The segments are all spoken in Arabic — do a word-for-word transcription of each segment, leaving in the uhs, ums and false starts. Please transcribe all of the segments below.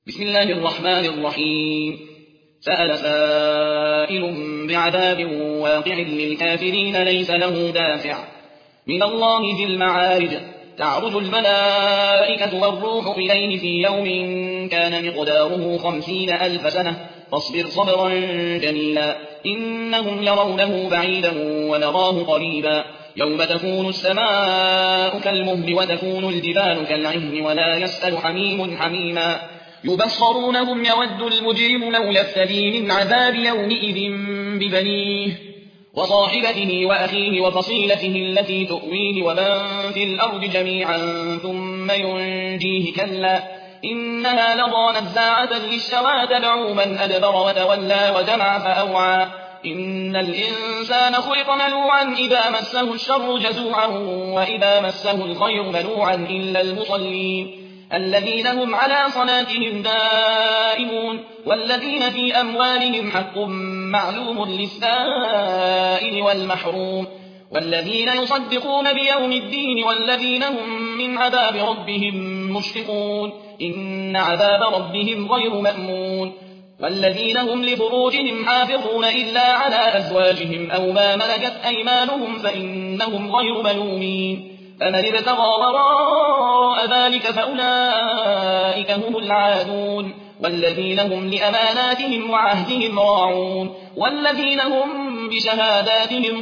بسم الله الرحمن الرحيم. سأل سائل بعذاب واقع للكافرين ليس له دافع من الله ذي المعارج. تعرج الملائكة والروح إليه في يوم كان مقداره خمسين ألف سنة فاصبر صبرا جميلا إنهم يرونه بعيدا ونراه قريبا يوم تكون السماء كالمهل وتكون الجبال كالعهن ولا يسأل حميم حميما يبصرونهم يود المجرم لو يفتدي من عذاب يومئذ ببنيه وصاحبته وأخيه وفصيلته التي تؤويه ومن في الأرض جميعا ثم ينجيه كلا إنها لظى نزاعة للشوى تدعو من أدبر وتولى وجمع فأوعى إن الإنسان خلق ملوعا إذا مسه الشر جزوعا وإذا مسه الخير منوعا إلا المصلين الذين هم على صلاتهم دائمون والذين في أموالهم حق معلوم للسائل والمحروم والذين يصدقون بيوم الدين والذين هم من عذاب ربهم مشفقون إن عذاب ربهم غير مأمون والذين هم لفروجهم حافظون إلا على أزواجهم أو ما ملكت أيمانهم فإنهم غير ملومين فمن ابتغى وراء ذلك فأولئك هم العادون والذين هم لأماناتهم وعهدهم راعون والذين هم بشهاداتهم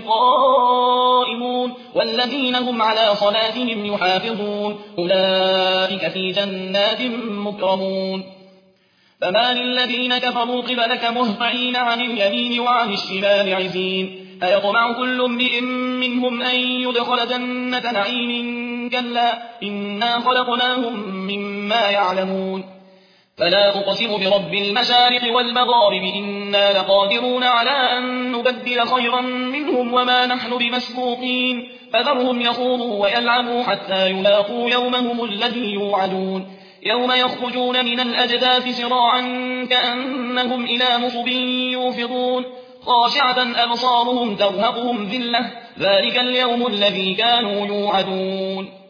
قائمون والذين هم على صلاتهم يحافظون أولئك في جنات مكرمون فما للذين كفروا قبلك مهطعين عن اليمين وعن الشمال عزين أيطمع كل امرئ منهم أن يدخل جنة نعيم كلا إنا خلقناهم مما يعلمون فلا أقسم برب المشارق والمغارب إنا لقادرون على أن نبدل خيرا منهم وما نحن بمسبوقين فذرهم يخوضوا ويلعبوا حتى يلاقوا يومهم الذي يوعدون يوم يخرجون من الأجداث سراعا كأنهم إلى نصب يوفضون خاشعة أبصارهم ترهقهم ذلة ذلك اليوم الذي كانوا يوعدون